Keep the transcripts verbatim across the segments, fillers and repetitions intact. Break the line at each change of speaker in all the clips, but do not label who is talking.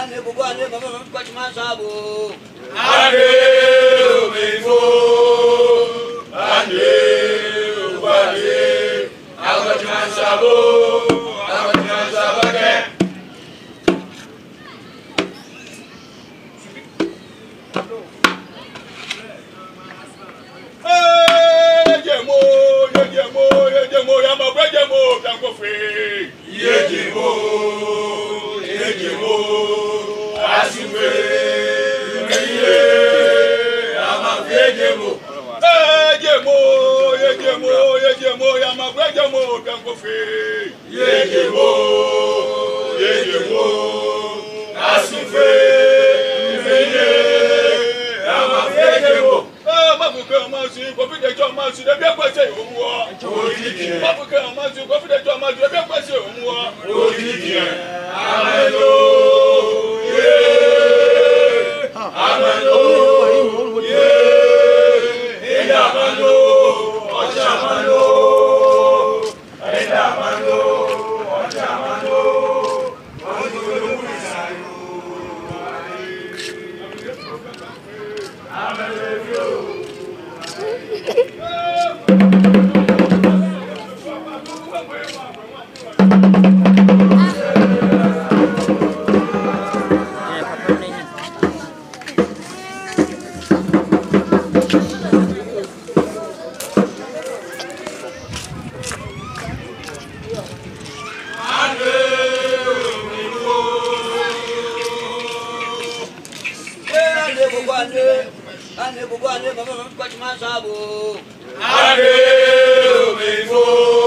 ane bubu ane mama mama kwa chima sabo.
Ane umefo, ane ubale, agwa chima sabo, agwa chima sabo ke. Yejemo, yejemo, yejemo, yama brejemo, tango fe. Yejemo, yejemo, asife, meye, yama brejemo. Yejemo, yejemo, yejemo, yama brejemo, tango fe. Yejemo, yejemo, asife, meye, yama brejemo. Mafuka amazi, kofi de jo amazi, de bi akwase omuwa. Odidi. Mafuka amazi, kofi de jo amazi, de bi akwase omuwa. Odidi. Amelo. Yeah. Amelo. Yeah. Ida amelo. Ocha amelo. Ida amelo. Ocha amelo. Amelo.
Ane bubu ane mama mama kwa chima sabo.
Ane umefo,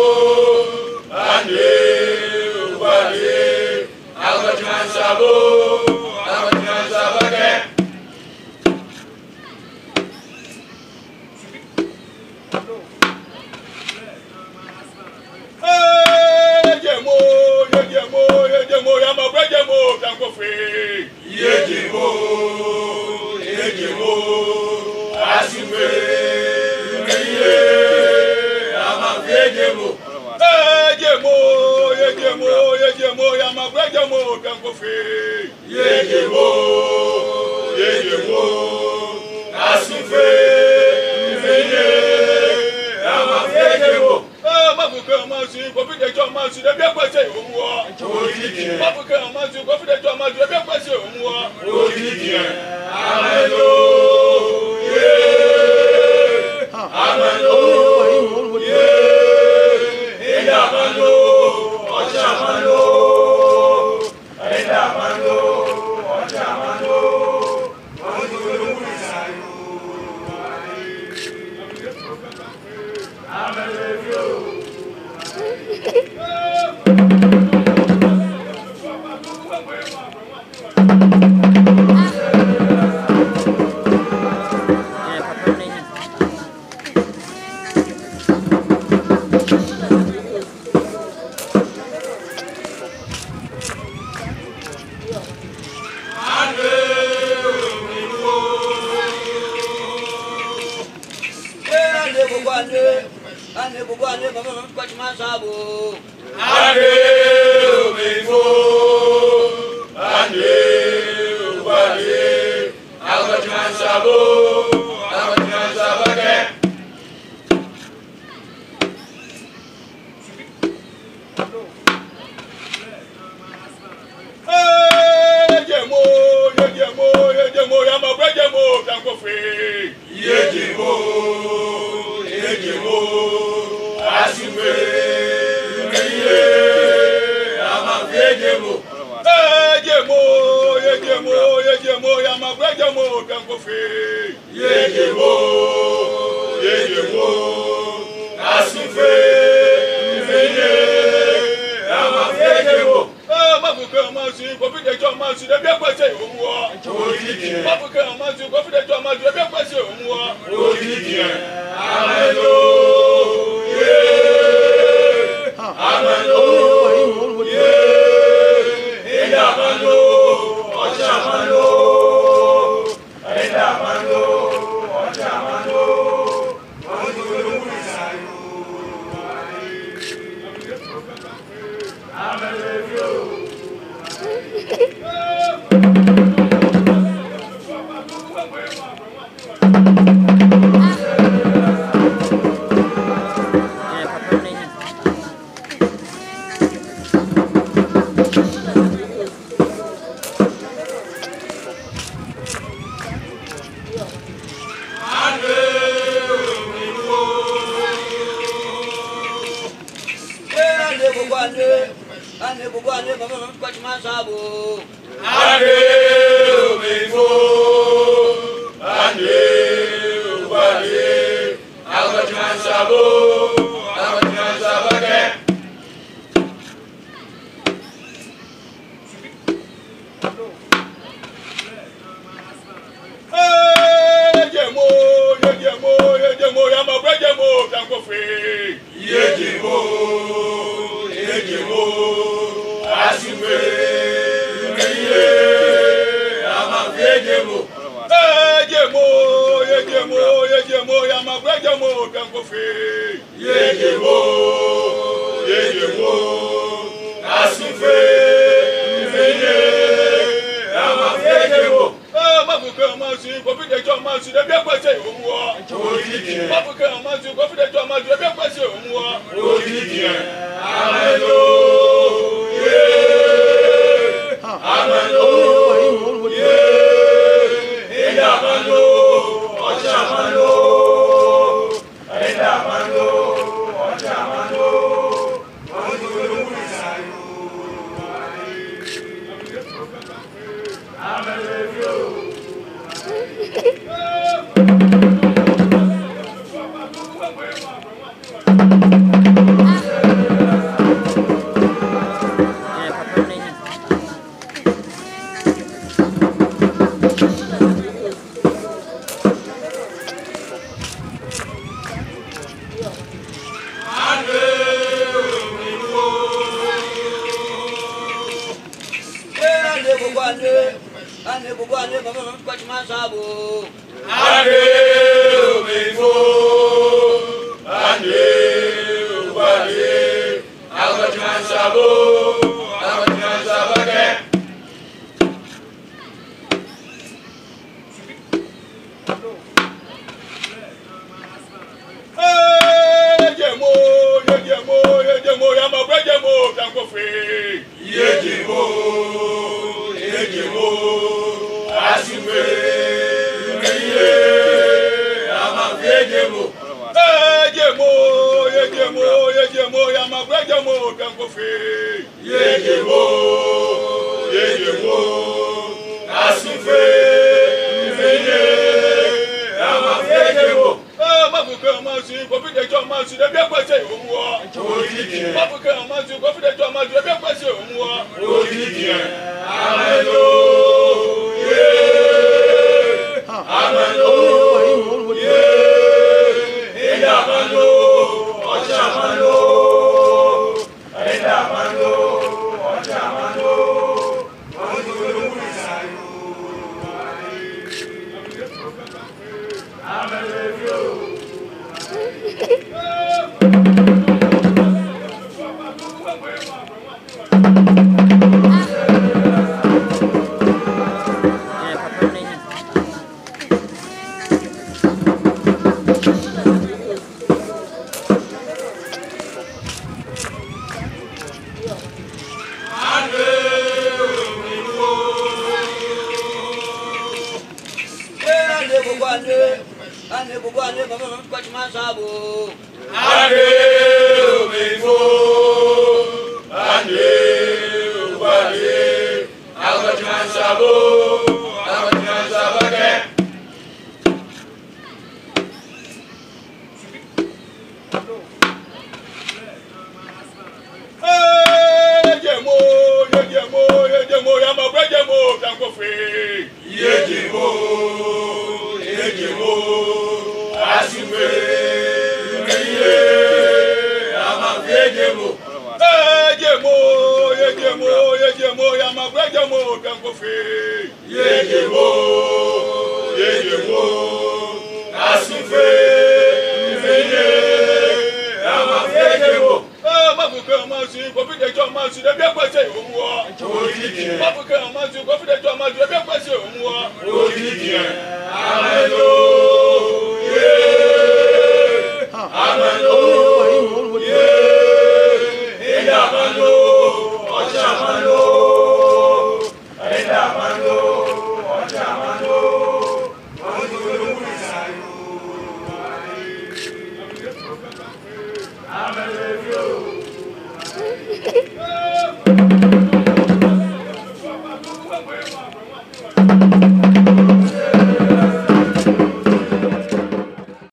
ane ubale, agwa chima sabo, agwa chima sabo ke. Yejemo, yejemo, yejemo, yama brejemo, tango fe. Yejemo, yejemo, asife, meye, yama brejemo. Yejemo, yejemo, yejemo, yama brejemo, tango fe. Yejemo, yejemo, asife, meye, yama brejemo. Mafuka amazi, kofi de jo amazi, de bi akwase omuwa. Odidi. Mafuka amazi, kofi de jo amazi, de bi akwase omuwa. Odidi. Amelo. Yeah. Amelo. Yeah. Ida amelo. Ocha amelo. Ida amelo. Ocha amelo. Amelo.
Ane bubu ane mama mama kwa chima sabo.
Ane umefo, ane ubale, agwa chima sabo, agwa chima sabo ke. Yejemo, yejemo, yejemo, yama brejemo, tango fe. Yejemo, yejemo, asife, meye, yama brejemo. Yejemo, yejemo, yejemo, yama brejemo, tango fe. Yejemo, yejemo, asife, meye, yama brejemo. Mafuka amazi, kofi de jo amazi, de bi akwase omuwa. Odidi. Mafuka amazi, kofi de jo amazi, de bi akwase omuwa. Odidi. Amelo. Yeah. Amelo. Yeah. Ida amelo. Ocha amelo. Ida amelo. Ocha amelo. Amelo.
bubane, ane bubane, mama kwati masabo.
Ane umefo, ane ubane, akwati masabo, akwati masabake. Yejemo, yejemo, yejemo, yamagwe yejemo, tankofe. Yejemo, yejemo, asume, meye, yamagwe yejemo. Yejemo, yejemo, yejemo, yamagwe yejemo, tankofe. Yejemo, yejemo, asume, meye, yamagwe yejemo. Mafuke amazi, kofi de jo amazi, de bia kwese omuwa. Ojiki. Mafuke amazi, kofi de jo amazi, de bia kwese omuwa. Ojiki. Ameno. Yeah. Ameno. Yeah. Enda ameno. Ocha ameno. Enda ameno. Ocha ameno. Ameno.
Ane bubane, mama kwati masabo.
Ane umefo, ane ubane, akwati masabo, akwati masabake. Yejemo, yejemo, yejemo, yamagwe yejemo, tankofe. Yejemo, yejemo, asume, meye, yamagwe yejemo. Yejemo, yejemo, yejemo, yamagwe yejemo, tankofe. Yejemo, yejemo, asume, meye, yamagwe yejemo. Mafuke amazi, kofi de jo amazi, de bia kwese omuwa. Ojiki. Mafuke amazi, kofi de jo amazi, de bia kwese omuwa. Ojiki. Ameno. Yeah. Ameno. Yeah. Enda ameno. Ocha ameno. Enda ameno. Ocha ameno.
Ane bubane, mama kwati masabo.
Ane umefo, ane ubane, akwati masabo, akwati masabake. Yejemo, yejemo, yejemo, yamagwe yejemo, tankofe. Yejemo, yejemo, asume, meye, yamagwe yejemo. Yejemo, yejemo, yejemo, yamagwe yejemo, tankofe. Yejemo, yejemo, asume, meye, yamagwe yejemo. Mafuke amazi, kofi de jo amazi, de bia kwese omuwa. Ojiki. Mafuke amazi, kofi de jo amazi, de bia kwese omuwa. Ojiki. Ameno.